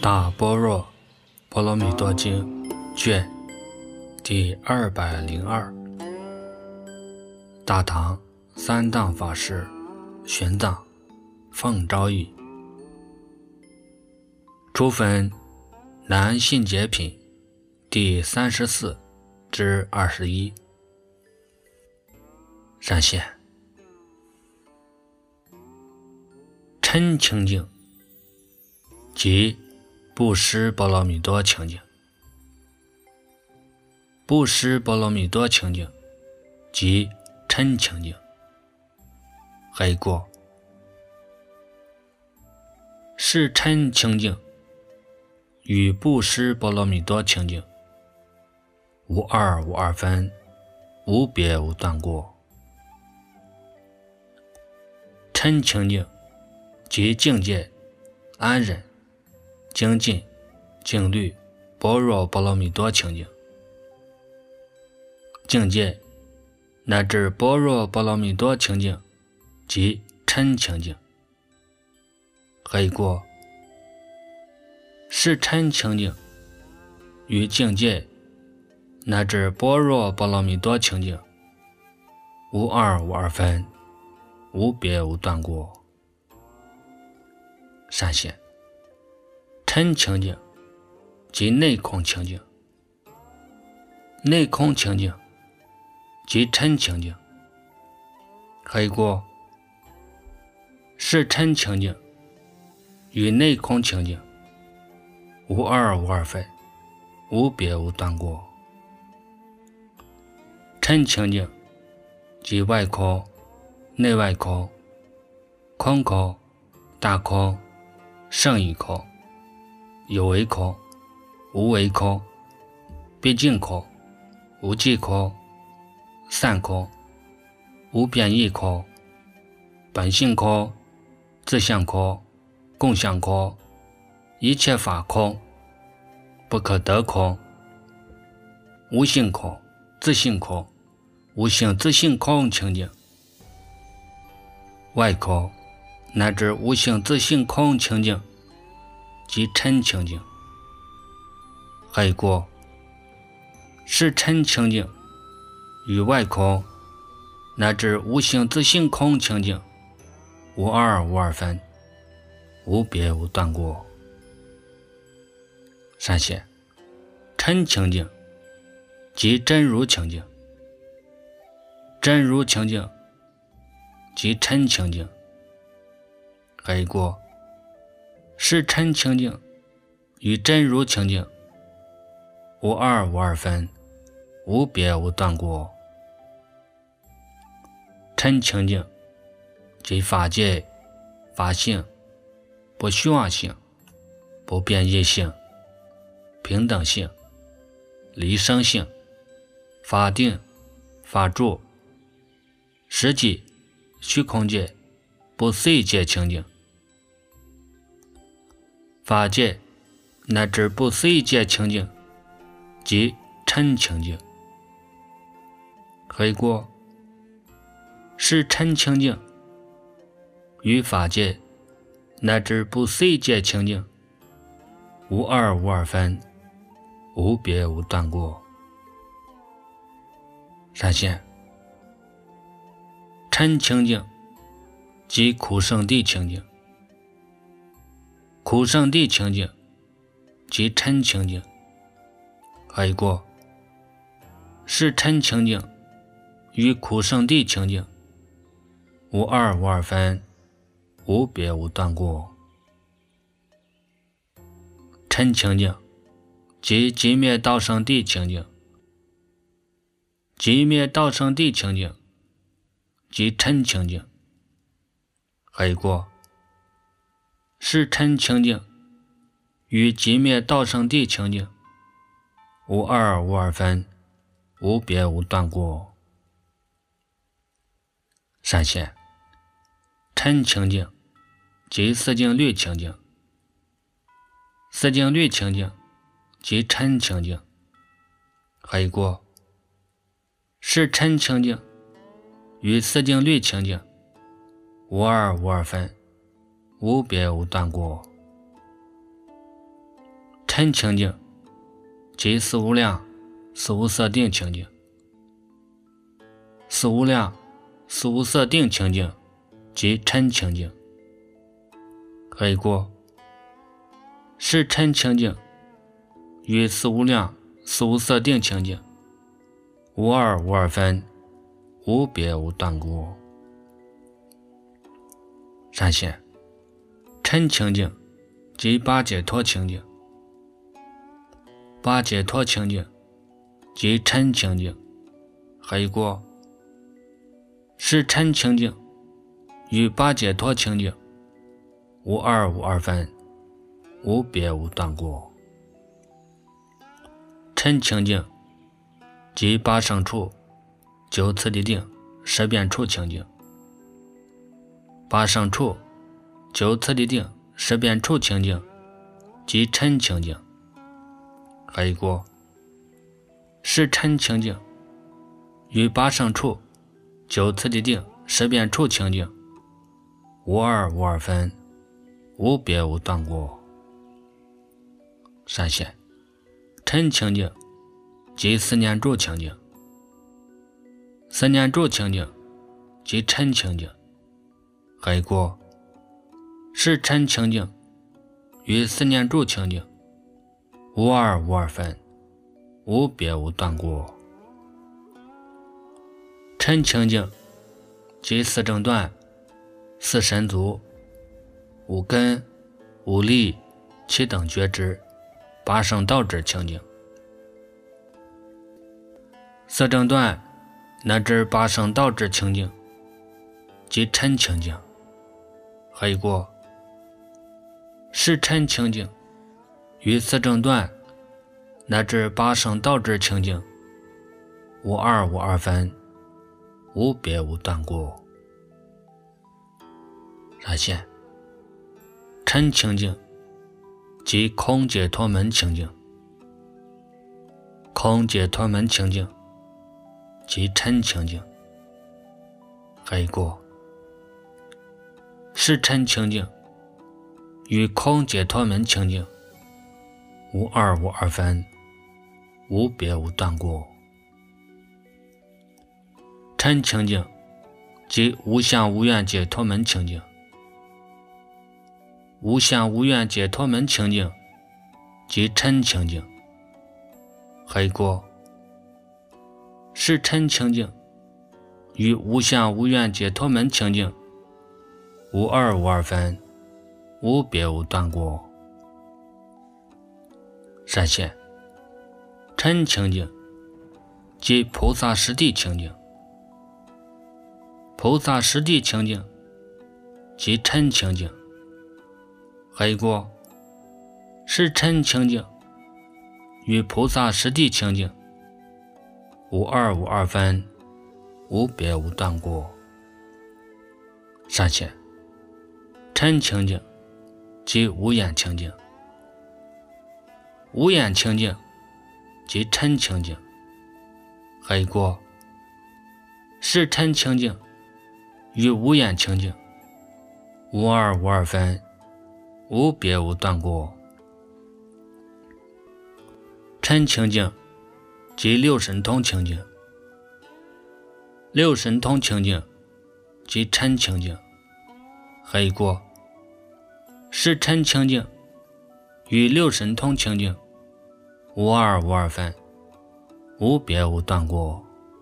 大般若波罗蜜多经卷第202，大唐三藏法师玄奘奉诏译，初分南信解品第34至21。善现嗔清净即布施波罗蜜多清净，布施波罗蜜多清净即嗔清净。黑过是嗔清净与布施波罗蜜多清净无二无二分，无别无断过。嗔清净即境界、安忍、精进、静虑、般若波罗蜜多清净。境界乃至般若波罗蜜多清净即嗔清净。黑过是嗔清净与境界乃至般若波罗蜜多清净无二无二分，无别无断过。善现嗔清净即内空清净，内空清净即嗔清净。黑过是嗔清净与内空清净无二无二分，无别无断过。嗔清净即外空、内外空、空空、大空、胜义空、有为空、无为空、毕竟空、无记空、散空、无变异空、本性空、自相空、共相空、一切法空、不可得空、无性空、自性空、无性自性空清净。外空乃至无性自性空清净即嗔清净。黑过是嗔清净与外空乃至无性自性空清净无二无二分，无别无断过。善现嗔清净即真如清净，真如清净即嗔清净。黑过是嗔清净与真如清净无二无二分，无别无断过。嗔清净即法界、法性、不虚妄性、不变异性、平等性、离生性、法定、法住、实际、虚空界、不随界清净。法界乃至不随界清净即嗔清净。黑过是嗔清净与法界乃至不随界清净无二无二分，无别无断过。善现嗔清净即苦圣地清净，苦圣地清净即嗔清净。黑过是嗔清净与苦圣地清净无二无二分，无别无断过。嗔清净即寂灭道生地清净，寂灭道生地清净即嗔清净。黑过是嗔清净与寂灭道生地清净无二无二分，无别无断过。善现嗔清净即四境律清净，四境律清净即嗔清净。黑过是嗔清净与四境律清净无二无二分，无别无断过。 嗔情境即四无量、四无色定情境。四无量、四无色定情境即嗔情境。可以过是嗔情境与四无量、四无色定情境无二无二分，无别无断故。闪现嗔情境即八解脱情境。八解脱情境即嗔情境。可以过是嗔情境与八解脱情境无二无二分，无别无断故。嗔情境即八胜处、九次第定、十变处情境。八胜处、九次第定、十变处情境即嗔情境。可以过是嗔情境与八胜处、九次第定、十变处情境无二无二分，无别无断故。闪现嗔情境即思念住情境。思念住情境即嗔情境。可以过是嗔情境与思念住情境无二无二分，无别无断故。嗔情境即四正断、四神足、五根、五力、七等觉知、八圣道之情境。四正断乃至八圣道之情境即嗔情境。可以过是嗔情境与四正断乃至八圣道之情境无二无二分，无别无断故。闪现嗔情境即空解脱门情境。空解脱门情境即嗔情境。可以过是嗔情境与空解脱门情境无二无二分，无别无断故。嗔情境即无相无愿解脱门情境。无相无愿解脱门情境即嗔情境。可以过是嗔情境与无相无愿解脱门情境无二无二分，无别无断故。闪现嗔情境即菩萨实地情境。菩萨实地情境即嗔情境。可以过是嗔情境与菩萨实地情境无二无二分，无别无断故。闪现嗔情境即无眼情境。无眼情境即嗔情境。可以过是嗔情境与无眼情境无二无二分，无别无断故。嗔情境即六神通情境。六神通情境即嗔情境。可以过是嗔情境与六神通情境无二无二分，无别无断故。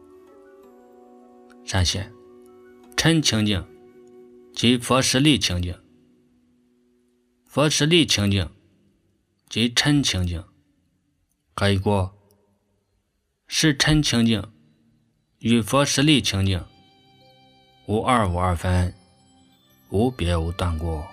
闪现嗔情境即佛实力情境。佛实力情境即嗔情境。可以过是嗔情境与佛实力情境无二无二分，无别无断故。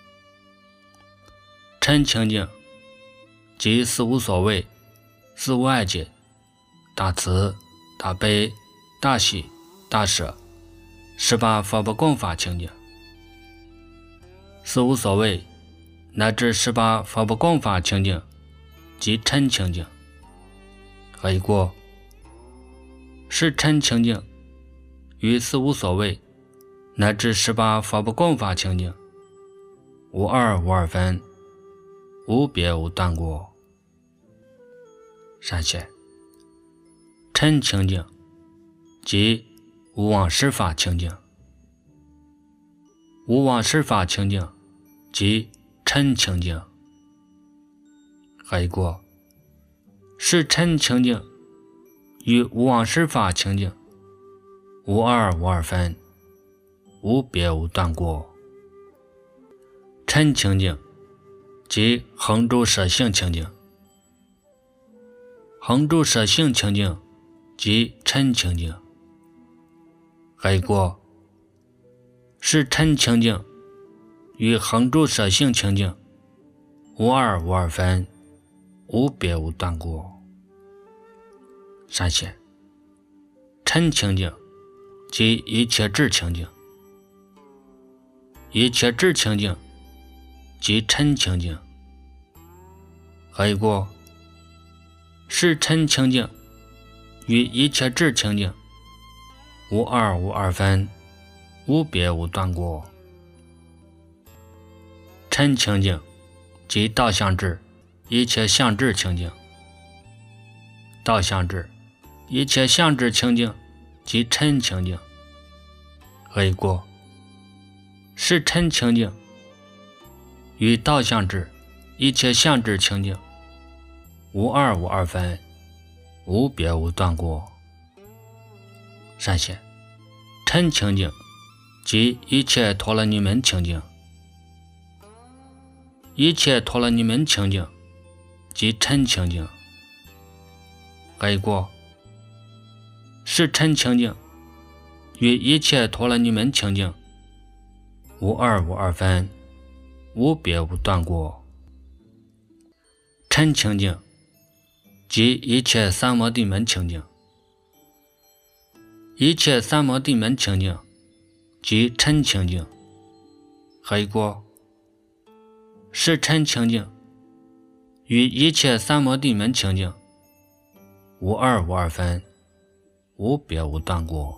嗔情境即四无所谓、四无爱解、大慈、大悲、大喜、大舍、18佛不共法情境。四无所谓乃至18佛不共法情境即嗔情境。可以过是嗔情境与四无所谓乃至18佛不共法情境无二无二分，无别无断故。 善解。嗔情境即无忘失法情境。无忘失法情境即嗔情境。还有一个是嗔情境与无忘失法情境无二分，无别无断过。嗔情境即恒住舍性情境。恒住舍性情境即嗔情境。还有一个是嗔情境与恒住舍性情境无二分，无别无断过。善解。嗔情境即一切智情境。一切智情境即嗔情境。还有一个是嗔情境与一切智情境无二分，无别无断过。嗔情境即道相智一切相智情境。道相智一切相智情境即嗔情境。还有一个是嗔情境与道相智一切相智情境无二分，无别无断过。善解。嗔情境即一切陀罗尼门情境。一切陀罗尼门情境即嗔情境。还有一个是嗔情境与一切陀罗尼门情境无二分，无别无断过。嗔情境即一切三摩地门情境。一切三摩地门情境即嗔情境。还有一个是嗔情境与一切三摩地门情境无二分，无别无断过。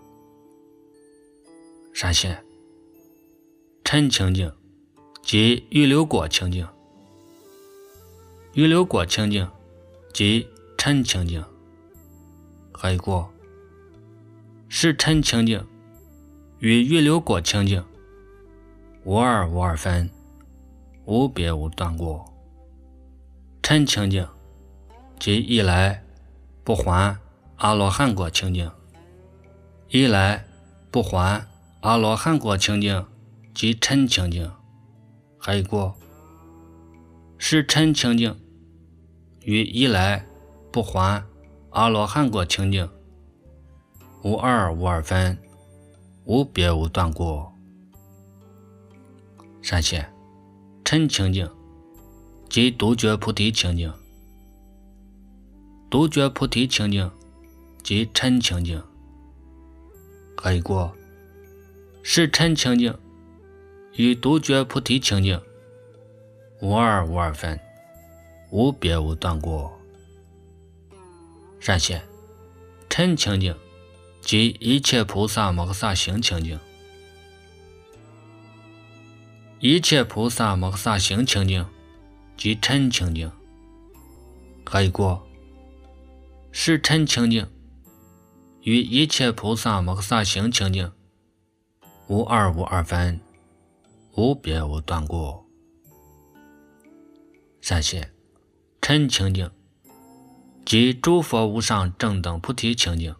善解。嗔情境即预流果情境。预流果情境即嗔情境。还有一个是嗔情境与预流果情境无二分，无别无断过。嗔情境即一来不还阿罗汉果情境。一来不还阿罗汉果情境即嗔情境。还有一个是嗔情境与一来不还阿罗汉果情境无二分，无别无断过。善解。嗔情境即独觉菩提情境。独觉菩提情境即嗔情境。还有一个是嗔情境与独觉菩提情境无二分，无别无断过。善解。嗔情境即一切菩萨摩诃萨行情境。一切菩萨摩诃萨行情境即嗔情境。还有一个是嗔情境与一切菩萨摩诃萨行情境无二分，无别无断过。善解。嗔情境即诸佛无上正等菩提情境。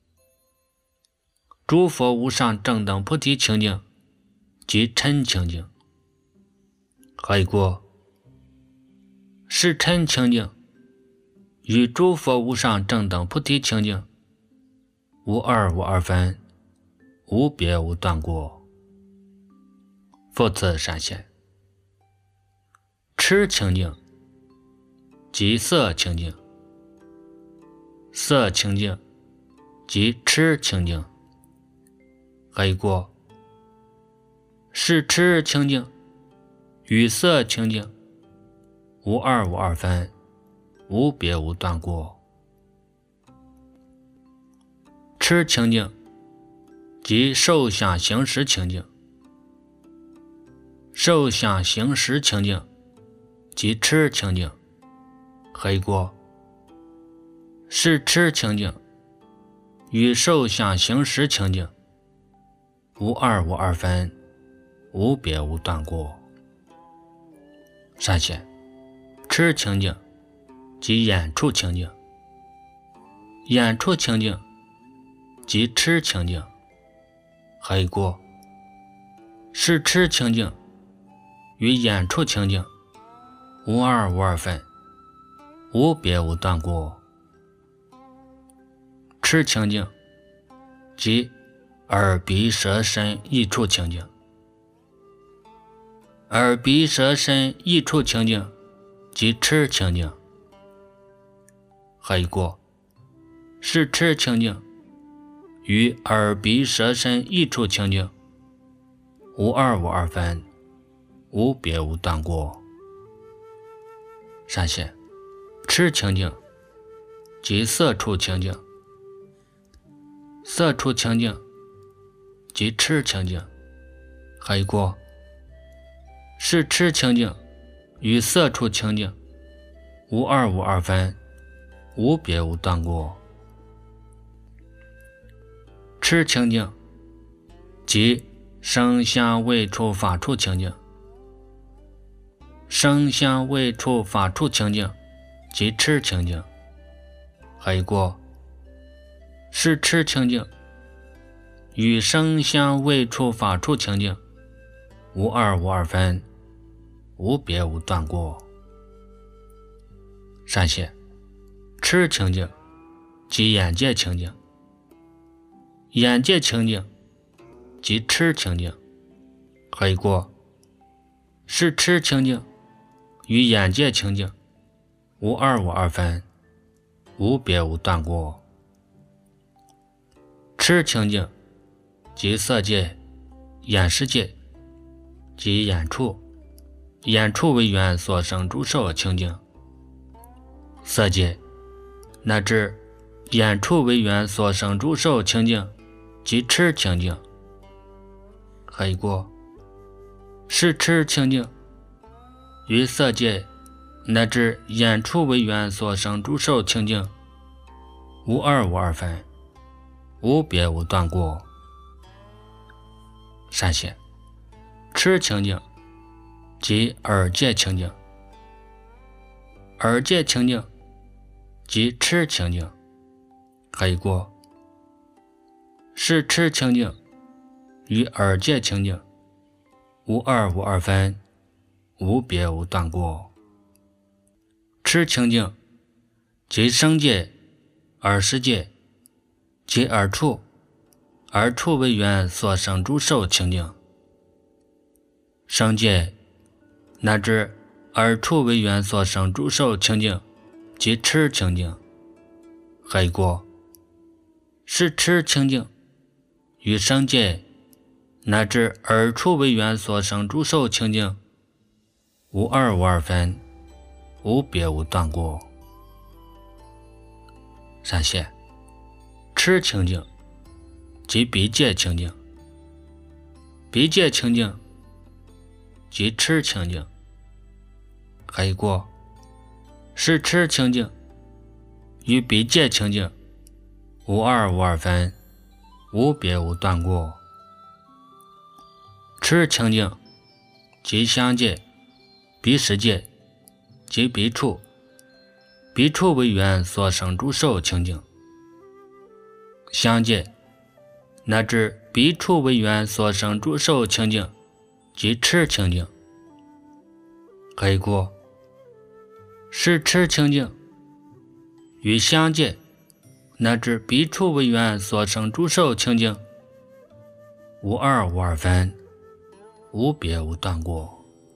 诸佛无上正等菩提情境即嗔情境。还有一个是嗔情境与诸佛无上正等菩提情境无二分，无别无断过。复次善解。痴情境即色情境。色情境即痴情境。还有一个是痴情境与色情境无二分，无别无断过。痴情境即受想行识情境。受想行识情境即痴情境。还有一个是持清净，与受想行识清净，无二无二分，无别无断过。善显，持清净即眼处清净，眼处清净即持清净，何以故？是持清净与眼处清净，无二无二分，无别无断过。持清净即耳鼻舌身意处清净，耳鼻舌身意处清净即持清净，何以故？是持清净与耳鼻舌身意处清净，无二无二分，无别无断过。善显，持清净即色处清净，色处清净即持清净，何以故？是持清净与色处清净，无二无二分，无别无断过。持清净即声香味触法处清净，声香味触法处清净即持清净，何以故？是持清净与声香味触法处清净，无二无二分，无别无断过。善显，持清净即眼界清净，眼界清净即持清净，何以故？是持清净与眼界清净，无二无二分，无别无断过。持清净即色界、眼识界即眼处，眼处为缘所生诸受清净，色界乃至眼处为缘所生诸受清净即持清净，何以故？是持清净于色界乃至眼处为缘所生诸受清净，无二无二分，无别无断过。善显，持清净即耳界清净，耳界清净即持清净，何以故？是持清净与耳界清净，无二无二分，无别无断过。持清净即声界、耳识界即耳处，耳处为缘所生诸受清净，声界乃至耳处为缘所生诸受清净即持清净，何以故？是持清净与声界乃至耳处为缘所生诸受清净，无二无二分，无别无断过。善显，持清净即鼻界清净，鼻界清净即持清净，何以故？是持清净与鼻界清净，无二无二分，无别无断过。持清净即香界、鼻识界即鼻处，鼻处为缘所生诸受清净，香界乃至鼻处为缘所生诸受清净即持清净，何以故？是持清净与香界乃至鼻处为缘所生诸受清净，无二无二分，无别无断过。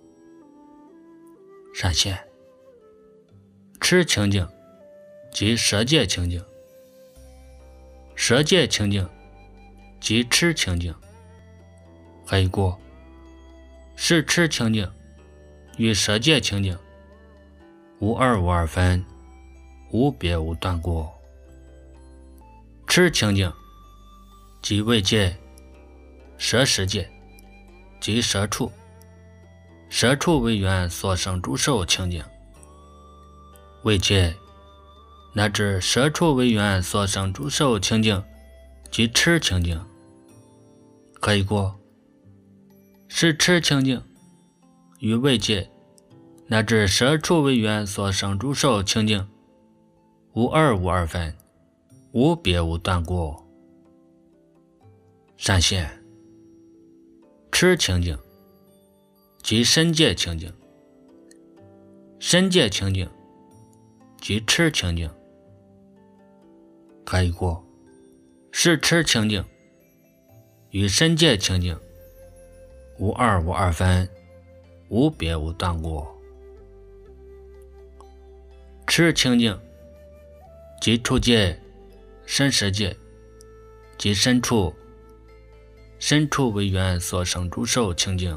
善显，持清净即舌界清净，舌界清净即持清净，何以故？是持清净与舌界清净，无二无二分，无别无断过。持清净即味界、舌识界即舌处，舌处为缘所生诸受清净，味界乃至舍处为缘所生诸受清净及持清净，可以过是持清净与慰藉乃至舍处为缘所生诸受清净，无二无二分，无别无断过。善现持清净即身界清净，身界清净即持清净，可以过是持清净与身界清净，无二无二分，无别无断过。持清净即处界、身实界即身处为缘所生诸受清净，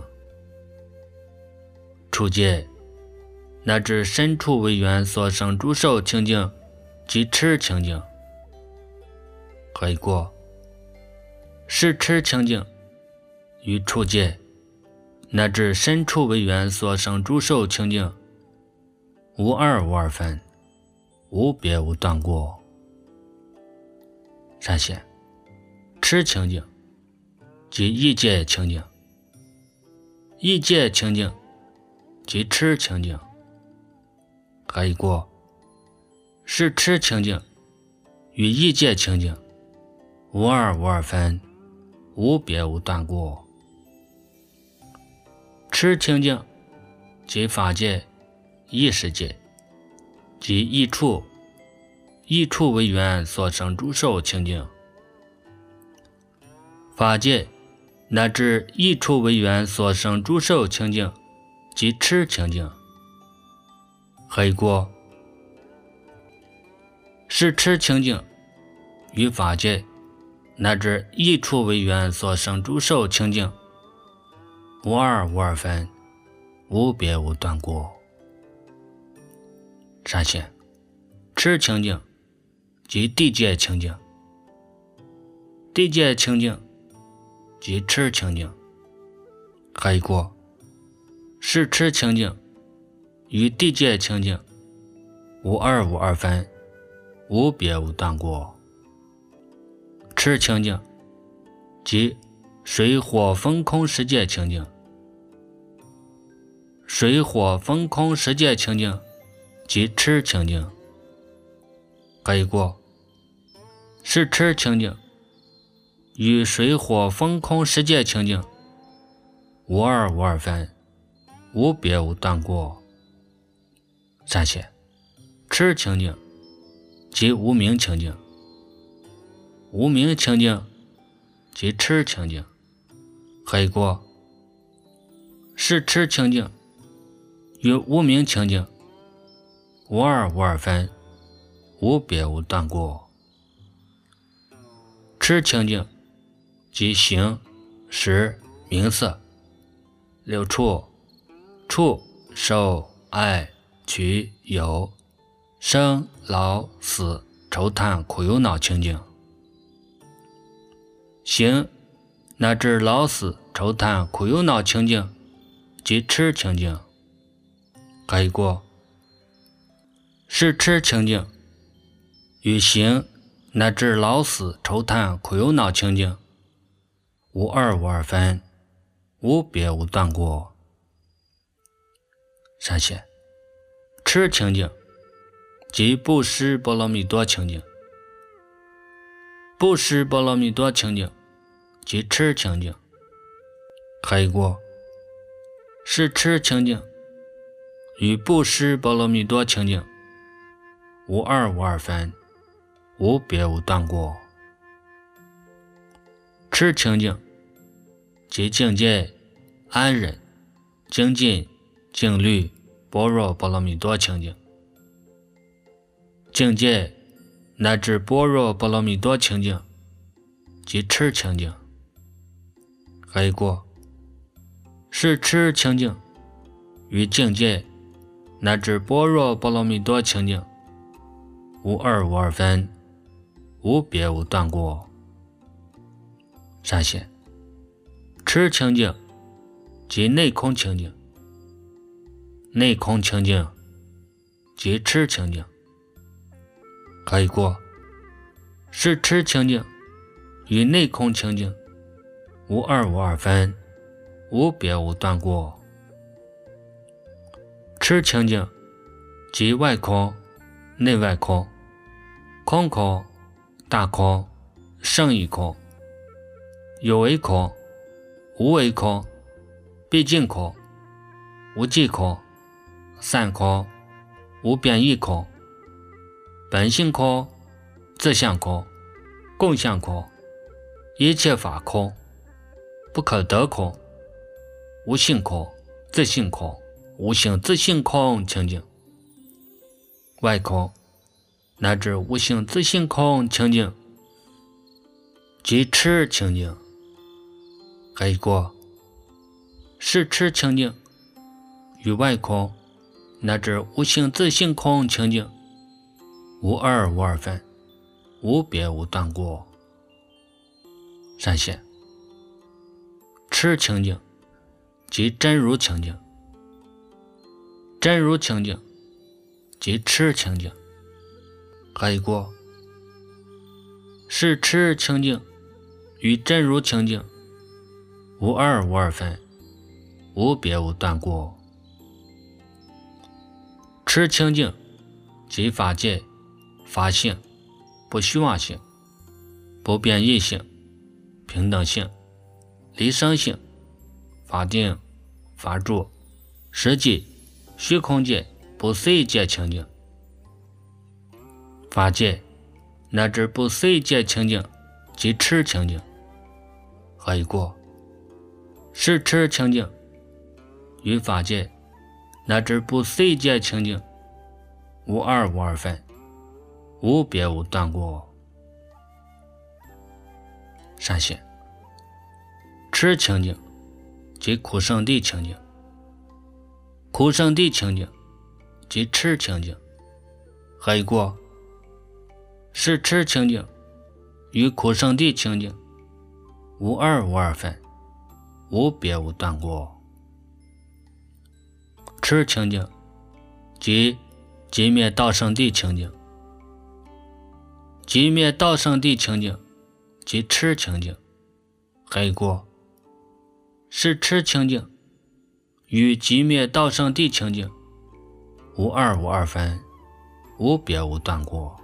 处界乃至身处为缘所生诸受清净即持清净，可以过是持清净与处界乃至身处为缘所生诸受清净，无二无二分，无别无断过。善现持清净即意界清净，意界清净即持清净，可以过是持清净与意界清净，无二无二分，无别无断过。持清净即法界、意识界即意处为缘所生诸受清净，法界乃至意处为缘所生诸受清净即持清净，可以过是持清净与法界乃至意处为缘所生诸受清净，无二无二分，无别无断过。善现持清净即地界清净，地界清净即持清净，可以过是持清净与地界清净，无二无二分，无别无断过。持清净即水火风空十界清净，水火风空十界清净即持清净，可以过是持清净与水火风空十界清净，无二无二分，无别无断过。善现持清净即无明清净，无明清净即持清净，可以过是持清净与无明清净，无二无二分，无别无断过。持清净即形、识、名色六处受、爱、取、有、生、老、死、愁叹、苦忧恼清净，形乃至老死、愁叹、苦忧恼清净即持清净，可以过是持清净与形乃至老死、愁叹、苦忧恼清净，无二无二分，无别无断过。善现持清净即布施波罗蜜多清净，布施波罗蜜多清净即持清净，可以过是持清净与布施波罗蜜多清净，无二无二分，无别无断过。持清净即境界、安忍、精进、静虑、般若波罗蜜多清净，境界乃至般若波罗蜜多清净即持清净，可以过是持清净与境界乃至般若波罗蜜多清净，无二无二分，无别无断过。善现持清净即内空清净，内空清净即持清净， 可以过。视持清净与内空清净，无二无二分，无别无断过。持清净即外空、内外空，空空、大空、胜义空，有为空、无为空，毕竟空、无际空，散空、无变异空，本性空、自相空、共相空，一切法空，不可得空，无性空、自性空、无性自性空清净，外空乃至无性自性空清净，即持清净。可以过。视持清净与外空乃至无性自性空清净，无二无二分，无别无断过。善显持清净即真如清净，真如清净即持清净。可以过。视持清净与真如清净，无二无二分，无别无断过。持清净即法界、法性、不虚妄性、不变异性、平等性、离生性、法定、法住、实际、虚空界、不随界清净。法界乃至不随界清净即持清净。可以过。视持清净与法界乃至不随界清净，无二无二分，无别无断过。善显持清净即苦圣地清净，苦圣地清净即持清净。可以过。视持清净与苦圣地清净，无二无二分，无别无断过。持清净即寂灭道圣地清净，寂灭道圣地清净即持清净。可以过。视持清净与寂灭道圣地清净，无二无二分，无别无断过。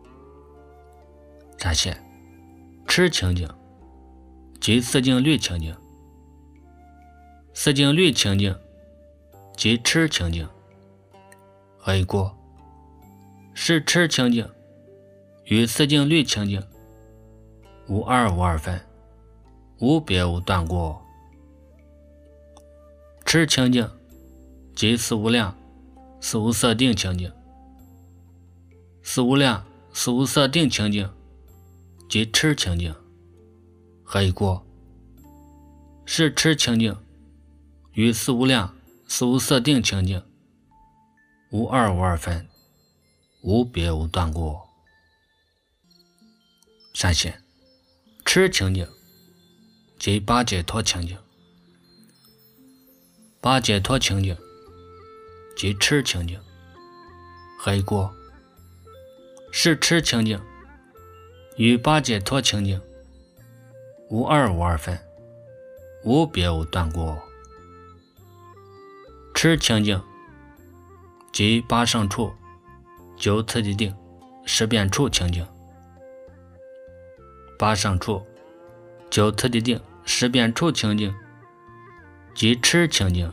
善显持清净即四净律清净，四净律清净即持清净。可以过。视持清净与四净律清净，无二无二分，无别无断过。持清净即四无量、四无色定清净，四无量、四无色定清净即持清净。可以过。视持清净与四无量、四无色定清净，无二无二分，无别无断过。善显持清净即八解脱清净，八解脱清净即持清净。可以过。视持清净与八解脱清净，无二无二分，无别无断过。持清净即八胜处、九次第定、十变处清净，八胜处、九次第定、十变处清净即持清净。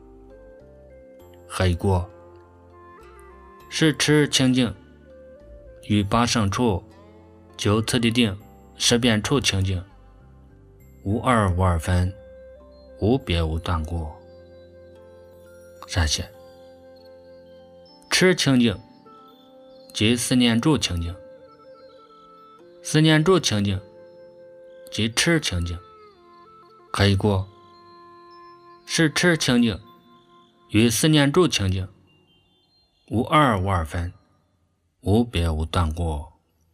可以过。视持清净与八胜处、九次第定、十变处清净，无二无二分，无别无断过。善显持清净即四念住清净，四念住清净即持清净。可以过。视持清净与四念住清净，无二无二分，无别无断过。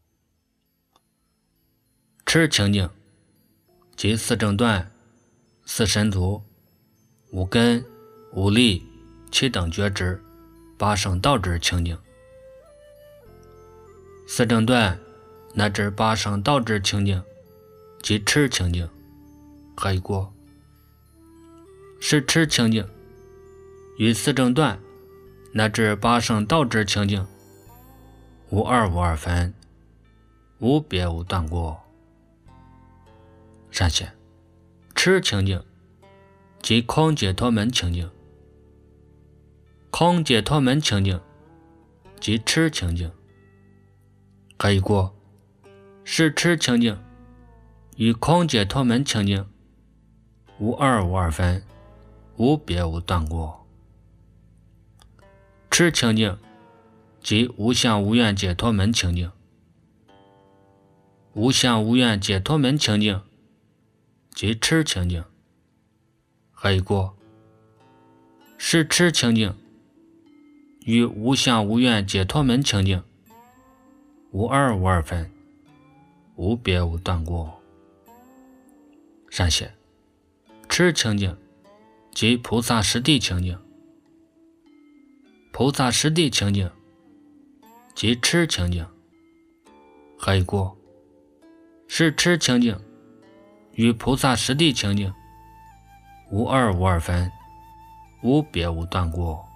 持清净即四正断、四神足、五根、五力、七等觉知、八圣道之清净。 四正断乃至八圣道之清净及持清净，何以故？是持清净与四正断乃至八圣道之清净无二无二分，无别无断过。善显，持清净即空解脱门清净，空解脱门清净即持清净，何以故？是持清净与空解脱门清净无二无二分，无别无断过。持清净即无相无愿解脱门清净，无相无愿解脱门清净即持清净，何以故？是持清净与无相无愿解脱门清净无二无二分，无别无断过。善显，持清净即菩萨实地清净，菩萨实地清净即持清净，何以故？是持清净与菩萨实地清净无二无二分，无别无断过。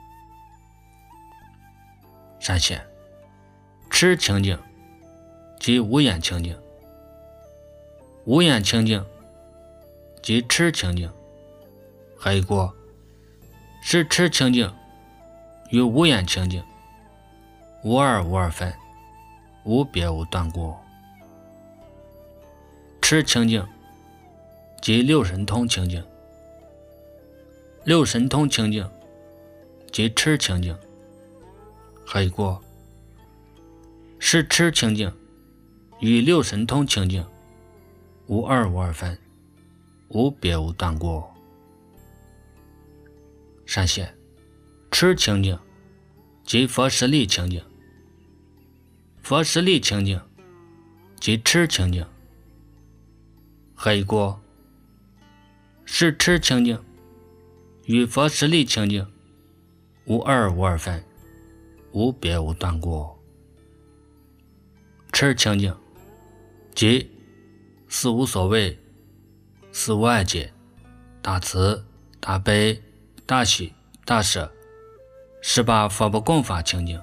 善显，持清净即无眼清净，无眼清净即持清净，何以故？是持清净与无眼清净无二无二分，无别无断过。持清净即六神通清净，六神通清净即持清净，何以故？是持清净与六神通清净无二无二分，无别无断过。善显，持清净即佛实力清净，佛实力清净即持清净，何以故？是持清净与佛实力清净无二无二分，无别无断过。持清净即四无所谓，四无碍解，大慈大悲大喜大舍18佛不共法清净，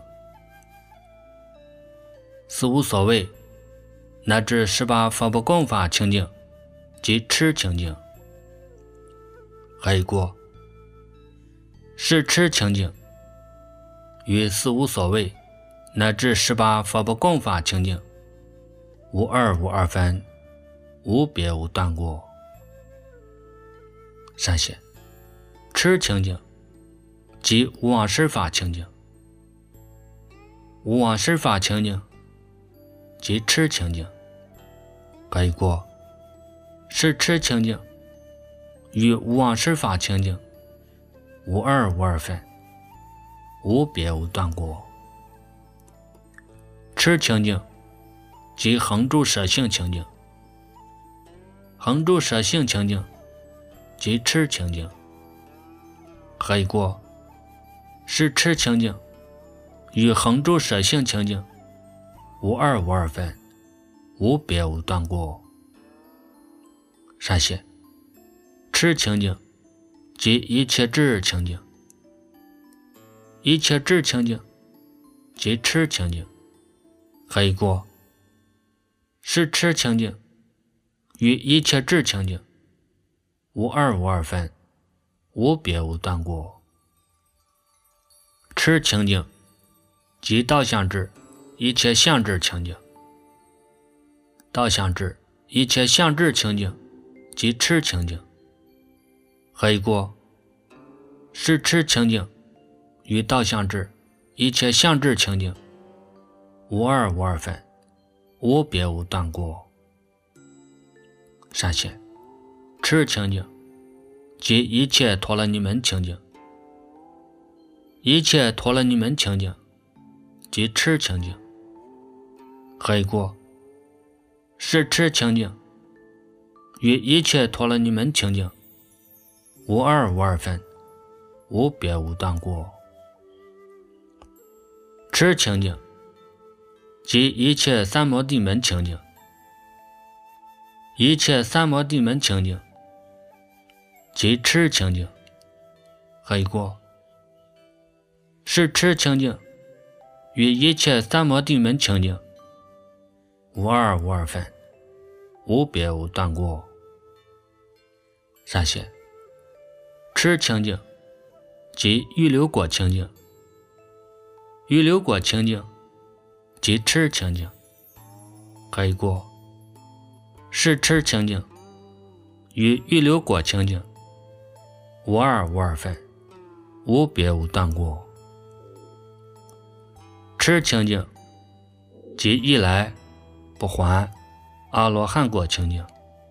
四无所谓乃至18佛不共法清净即持清净，何以故？是持清净与四无所谓乃至18佛不共法清净无二无二分，无别无断过。善显，持清净即无妄施法清净，无妄施法清净即持清净，何以故？是持清净与无妄施法清净无二无二分，无别无断过。持清净即恒住舍性清净，恒住舍性清净即持清净，何以故？是持清净与恒住舍性清净无二无二分，无别无断过。善显，持清净即一切智清净，一切智清净即持清净，何以故？是持清净与一切智清净无二无二分，无别无断过。持清净即道相智一切相智清净，道相智一切相智清净即持清净，何以故？是持清净与道相智一切相智清净无二无二分，无别无断过。善显，持清净即一切陀罗尼门清净，一切陀罗尼门清净即持清净，何以故？是持清净与一切陀罗尼门清净无二无二分，无别无断过。持清净即一切三摩地门清净。一切三摩地门清净，即持清净。何以故？是持清净与一切三摩地门清净无二分，无别无断过。善解，持清净即预流果清净，预流果清净即持清净。何以故？是持清净与预流果清净无二分，无别无断过。持清净即一来不还阿罗汉果清净，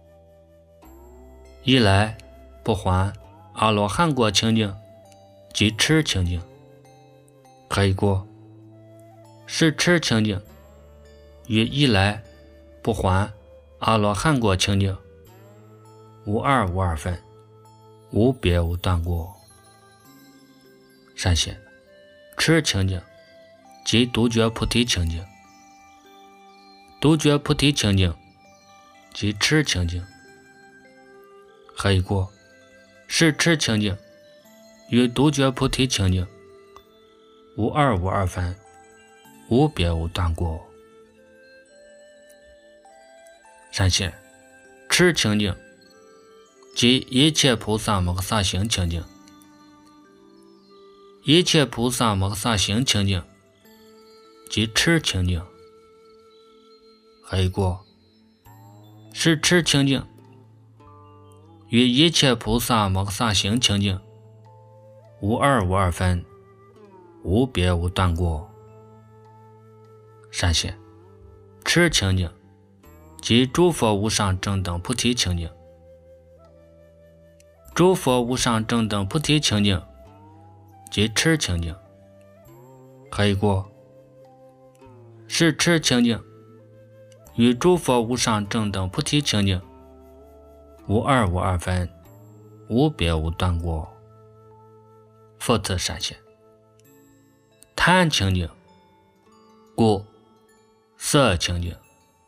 一来不还阿罗汉果清净即持清净。何以故？是持清净与一来不还阿罗汉果清净无二分，无别无断过。善解，持清净即独觉菩提清净，独觉菩提清净即持清净。何以故？是持清净与独觉菩提清净无二分，无别无断过。善解，持清净即一切菩萨摩诃萨行清净，一切菩萨摩诃萨行清净即持清净。何以故？是持清净与一切菩萨摩诃萨行清净无二分，无别无断过。善解，持清净即诸佛无上正等菩提清净，诸佛无上正等菩提清净即持清净。何以故？是持清净与诸佛无上正等菩提清净无二分，无别无断过。复次善解，贪清净故色清净，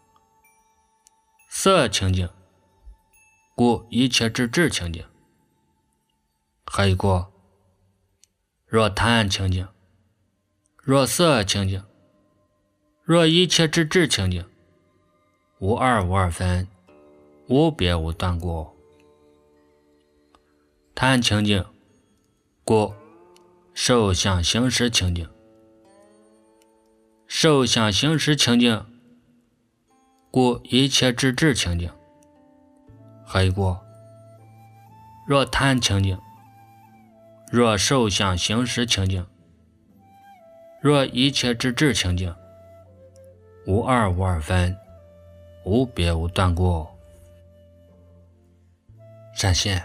色清净故一切之智清净。何以故？若贪清净，若色清净，若一切之智清净无二分，无别无断过。贪清净故受想行识清净，受想行识清净故一切之智清净。何以故？若贪清净，若受想行识清净，若一切之智清净无二分，无别无断过。善解，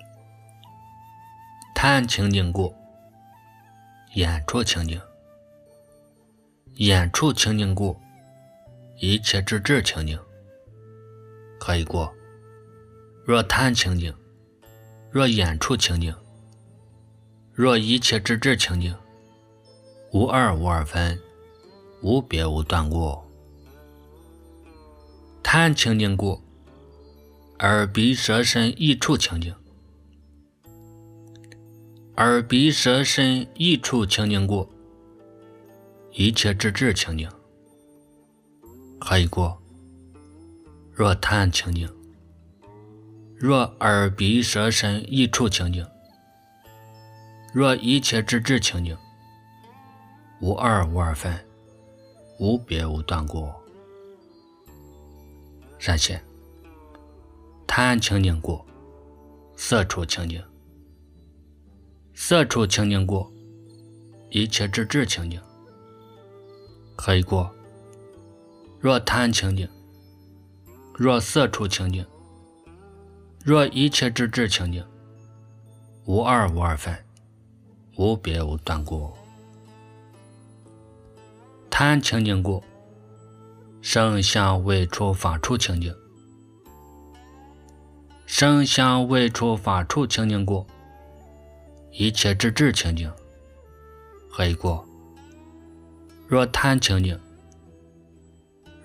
贪清净故眼处清净，眼处清净故一切之智清净。何以故？若贪清净，若眼处清净，若一切之智清净无二分，无别无断过。贪清净故耳鼻舌身意处清净，耳鼻舌身意处清净故一切之智清净。何以故？若贪清净，若耳鼻舌身意处清净，若一切之智清净无二分，无别无断过。善解，贪清净故色处清净，色处清净故一切之智清净。何以故？若贪清净，若色处清净，若一切之智清净无二分，无别无断过。贪清净故声香味触法处清净，声香味触法处清净故一切之智清净。何以故？若贪清净，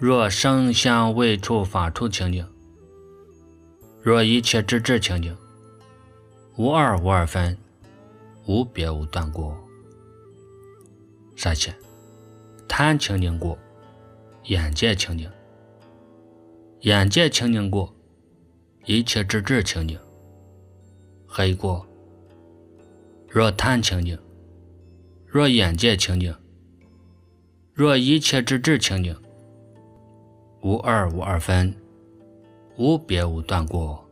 若声香味触法处清净，若一切之智清净，无二无二分，无别无断过。善显，贪清净过，眼界清净，眼界清净过，一切之智清净，黑过。若贪清净，若眼界清净，若一切之智清净，无二无二分，无别无断过。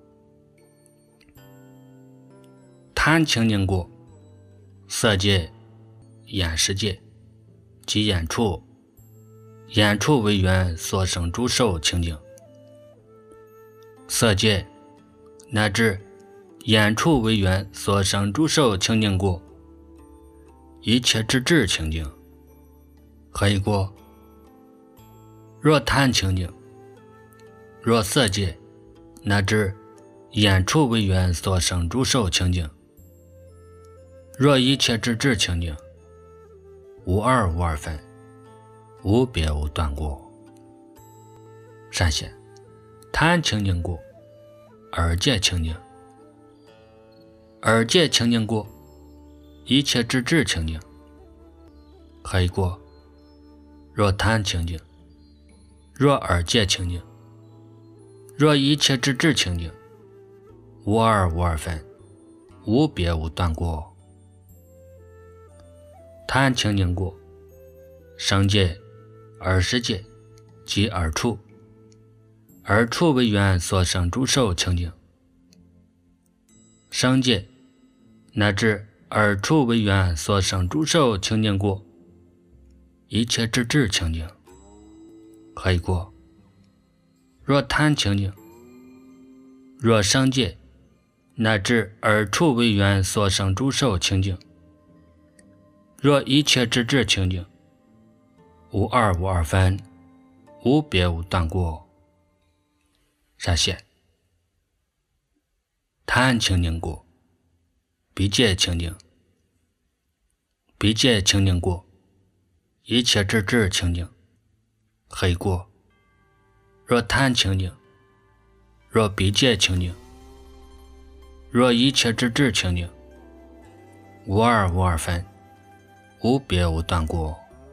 贪清净过，色界、眼识界及眼处，眼处为缘所生诸受清净，色界乃至眼处为缘所生诸受清净过，一切之智清净，黑过。若贪清净，若色界乃至眼处为缘所生诸受清净，若一切之智清净，无二无二分，无别无断过。善显，贪清净过，耳界清净，耳界清净过，一切之智清净，黑过。若贪清净，若耳界清净，若一切之智清净，无二无二分，无别无断过。贪清净过，声界、耳识界及耳处，耳处为缘所生诸受清净，声界乃至耳处为缘所生诸受清净过，一切之智清净，黑过。若贪清净，若声界乃至耳处为缘所生诸受清净，若一切之智清净，无二无二分，无别无断过。善显，贪清净过，鼻界清净，鼻界清净过，一切之智清净，黑过。若贪清净，若鼻界清净，若一切之智清净，无二无二分，无别无断过。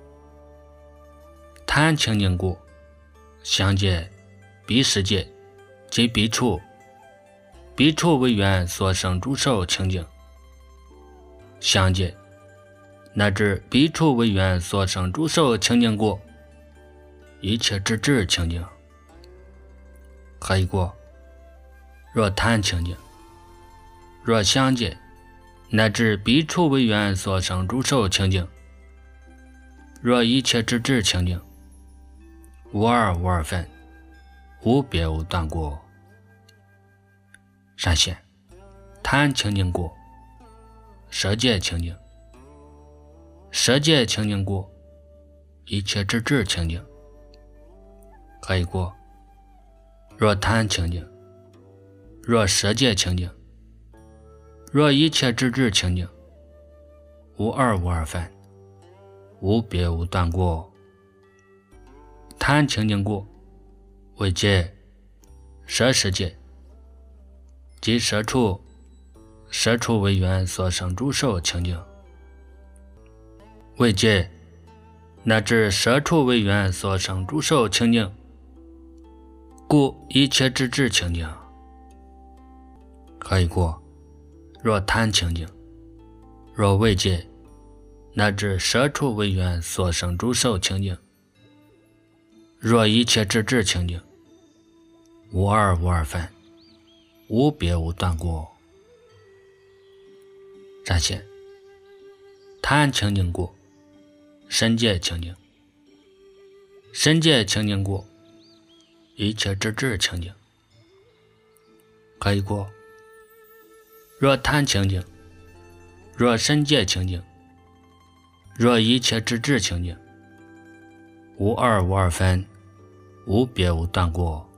贪清净过，香界、鼻识界及鼻处，鼻处为缘所生诸受清净，香界乃至鼻处为缘所生诸受清净过，一切之智清净，黑过。若贪清净，若香界乃至鼻处为缘所生诸受清净，若一切之智清净，无二无二分，无别无断过。善显，贪清净过，舌界清净，舌界清净过，一切之智清净，黑过。若贪清净，若舌界清净，若一切之智清净，无二无二分，无别无断过。贪清净过，为界、舌识界及舌处，舌处为缘所生诸受清净，为界乃至舌处为缘所生诸受清净，故一切之智清净，黑过。若贪清净，若为界乃至舌处为缘所生诸受清净，若一切之智清净，无二无二分，无别无断过。善显，贪清净过，身界清净，身界清净过，一切之智清净，黑过。若贪清净，若身界清净，若一切之智清净，无二无二分，无别无断过。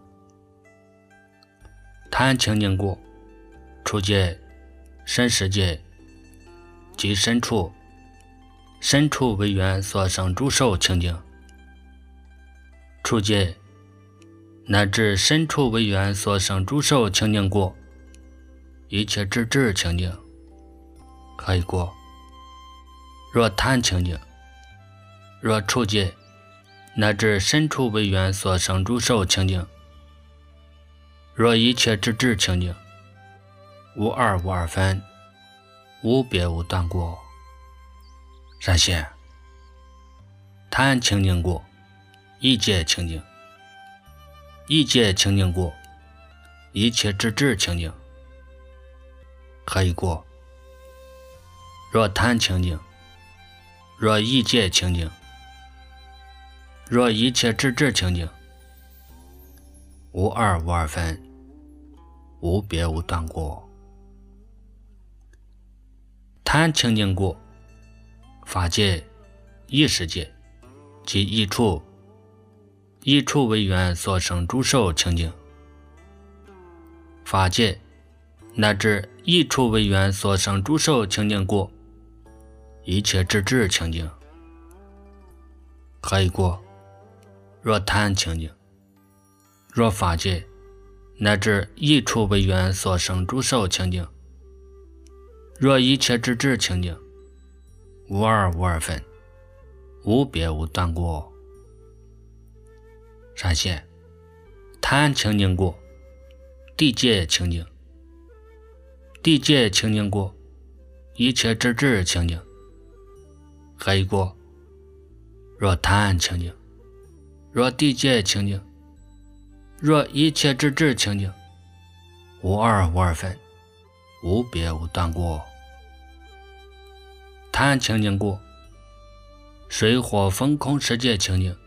贪清净过，触界、身识界及身处，身处为缘所生诸受清净， 处界乃至身处为缘所生诸受清净过，一切智智清净，可以过。若贪清净，若处界乃至身处为缘所生诸受清净，若一切智智清净，无二无二分，无别无断过。善现贪清净过，一界清净，一界清净过，一切智智清净，可以过。若贪清净，若一界清净，若一切智智清净，无二无二分，无别无断过。贪清净过，法界、意识界及一处为缘所生诸受清净，法界乃至一处为缘所生诸受清净过，一切智智清净，可以过。若贪清净，若法界乃至一处为缘所生诸受清净，若一切智智清净，无二无二分，无别无断过。善现贪清净过，地界清净，地界清净过，一切智智清净，可以过。若贪清净，若地界清净，若一切智智清净，无二无二分，无别无断过。贪清净过，水火风空世界清净，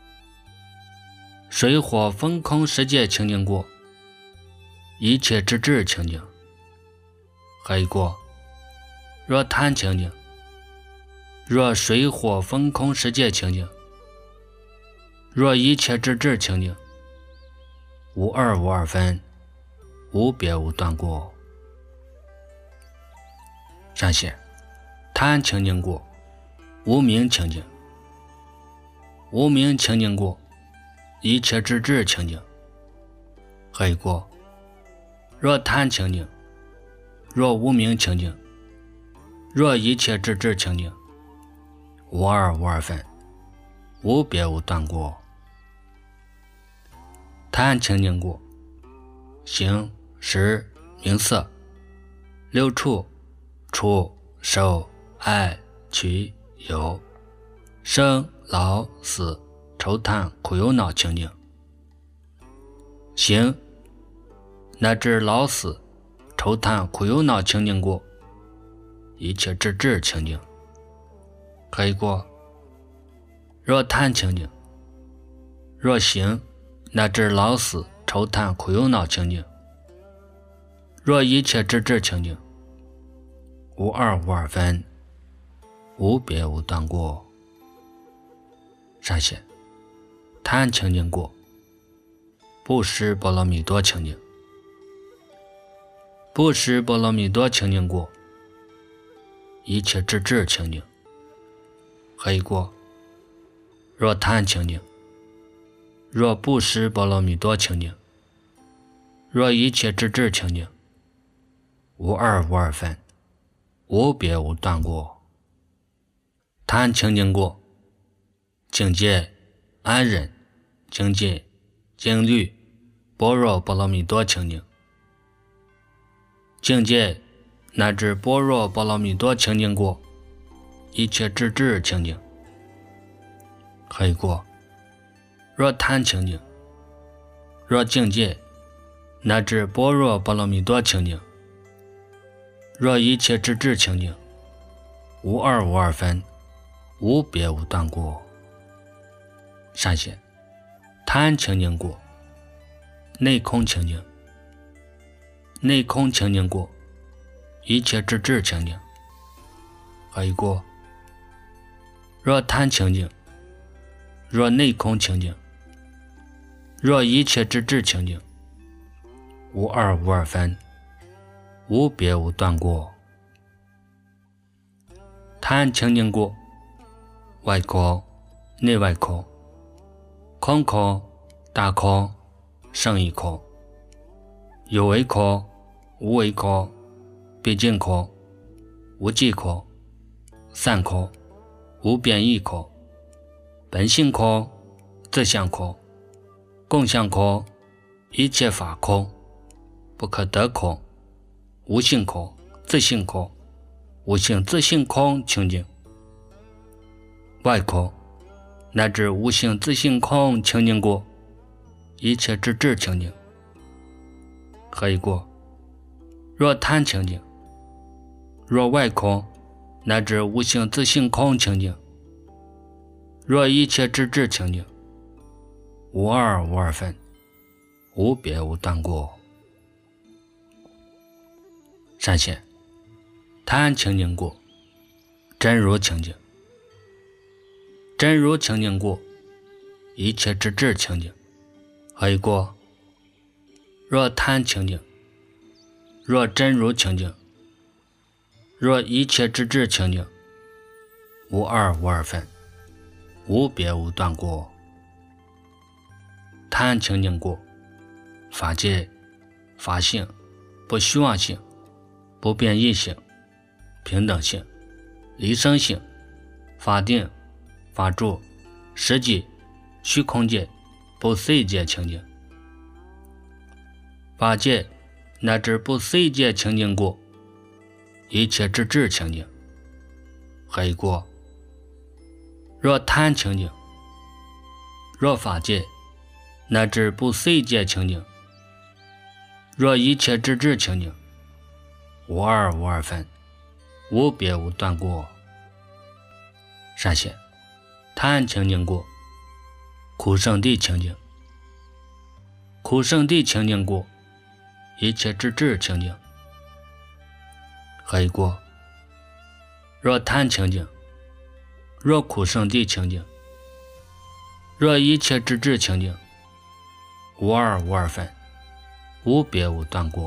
水火风空世界清净过，一切智智清净，可以过。若贪清净，若水火风空世界清净，若一切智智清净，无二无二分，无别无断过。善现贪清净过，无明清净，无明清净过，一切智智清净，可以过。若贪清净，若无明清净，若一切智智清净，无二无二分，无别无断过。贪清净过，形、识、名色、六处、触、受、爱、取、有、生、老、死、愁叹、苦忧恼清净，形乃至老死、愁叹、苦忧恼清净过，一切智智清净，可以过。若贪清净，若形乃至老死、愁叹、苦忧恼清净，若一切智智清净，无二无二分，无别无断过。善现贪清净过，布施波罗蜜多清净，布施波罗蜜多清净过，一切智智清净，可以过。若贪清净，若布施波罗蜜多清净，若一切智智清净，无二无二分，无别无断过。贪清净过，境界、安忍、精进、精律、般若波罗蜜多清净，境界乃至般若波罗蜜多清净过，一切智智清净，可以过。若贪清净，若境界乃至般若波罗蜜多清净，若一切智智清净，无二无二分，无别无断过。善现贪清净过，内空清净，内空清净过，一切智智清净，可以过。若贪清净，若内空清净，若一切智智清净，无二无二分，无别无断过。贪清净过，外空、内外空、 空壳、大壳、剩余壳、有为壳、无为壳、毕竟壳、无记壳、散壳、无变异壳、本性壳、自相壳、共相壳、一切法壳、不可得壳、无性壳、自性壳、无性自性空清净，外壳乃至无性自性空清净过，一切之智清净。何以过？若贪清净，若外壳乃至无性自性空清净，若一切之智清净，无二无二分，无别无断过。善现贪清净过，真如清净，真如清净过，一切之智清净。何以过？若贪清净，若真如清净，若一切之智清净，无二无二分，无别无断过。贪清净过，法界、法性、不虚妄性、不变异性、平等性、离生性、法定、法住、实际、虚空界、不随界清净。法界乃至不随界清净过，一切之智清净。何以过？若贪清净，若法界乃至不随界清净，若一切之智清净，无二无二分，无别无断过。善现贪清净过，苦圣地清净，苦圣地清净过，一切之智清净。何以过？若贪清净，若苦圣地清净，若一切之智清净，无二无二分，无别无断过。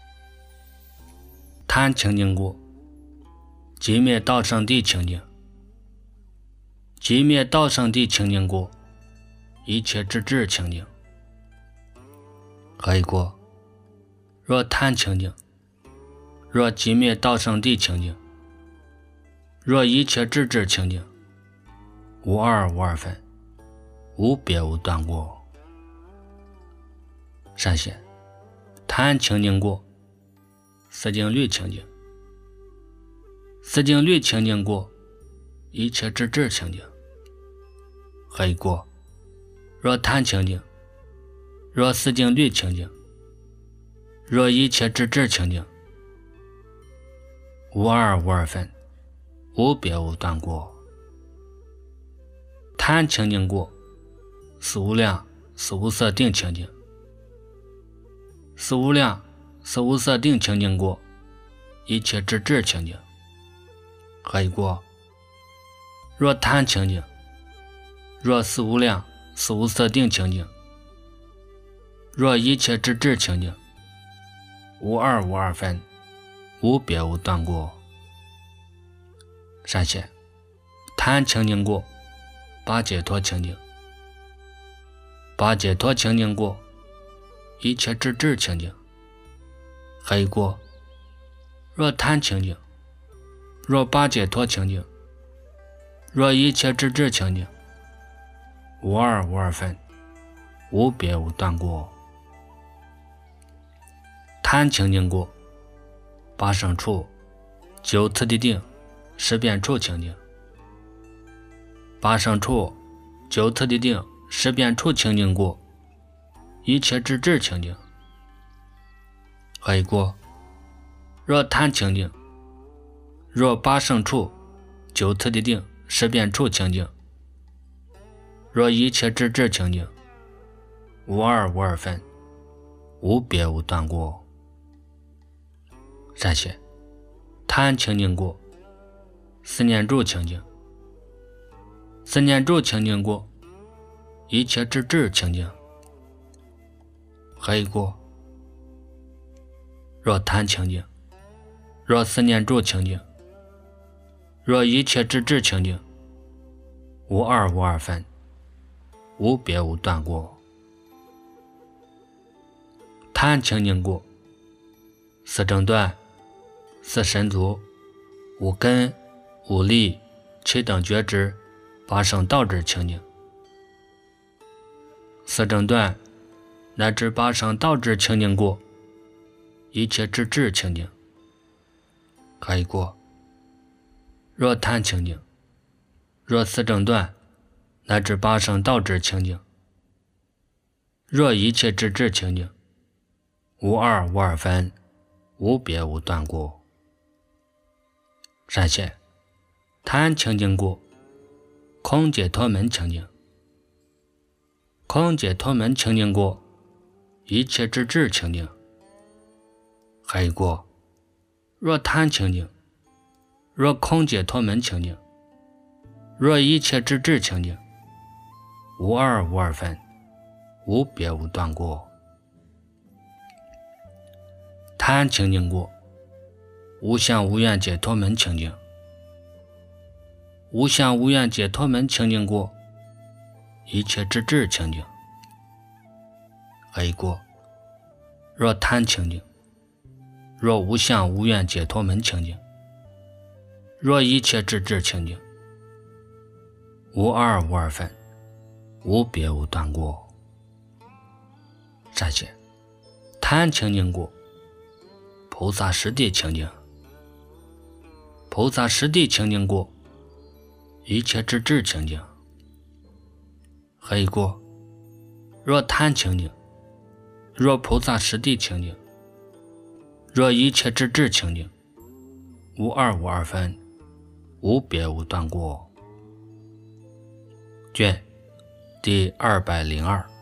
贪清净过，寂灭道圣地清净，寂灭道圣地清净过，一切之智清净。何以过？若贪清净，若寂灭道圣地清净，若一切之智清净，无二无二分，无别无断过。善现贪清净过，四净律清净，四净律清净过，一切之智清净。何以过？若贪清净，若四净律清净，若一切之智清净，无二无二分，无别无断过。贪清净过，四无量四无色定清净，四无量四无色定清净过，一切之智清净。何以过？若贪清净，若四无量四无色定清净，若一切之智清净，无二无二分，无别无断过。善现贪清净过，八解脱清净，八解脱清净过，一切之智清净。何以过？若贪清净，若八解脱清净，若一切之智清净，无二无二分，无别无断过。贪清净过，八生处、九次第定、十变处清净，八生处、九次第定、十变处清净过，一切之智清净。何以过？若贪清净，若八生处、九次第定、十变处清净，若一切之智清净，无二无二分，无别无断过。善现贪清净过，思念住清净，思念住清净过，一切之智清净。何以过？若贪清净，若思念住清净，若一切之智清净，无二无二分， 无别无断过。贪清净过，四正断，四神足，五根，五力，七等觉知，八圣道之清净。四正断乃至八圣道之清净过，一切之智清净。可以过，若贪清净，若四正断乃至八圣道之清净，若一切之智清净，无二无二分，无别无断过。善现贪清净过，空解脱门清净。空解脱门清净过，一切之智清净。还一过，若贪清净，若空解脱门清净，若一切之智清净，无二无二分，无别无断过。贪清净过，无相无愿解脱门清净。无相无愿解脱门清净过，一切之智清净。还一过，若贪清净，若无相无愿解脱门清净，若一切之智清净，无二无二分，无别无断过。善现贪清净过，菩萨实地清净。菩萨实地清净过，一切之智清净。还一过，若贪清净，若菩萨实地清净，若一切之智清净，无二无二分，无别无断过。卷第202。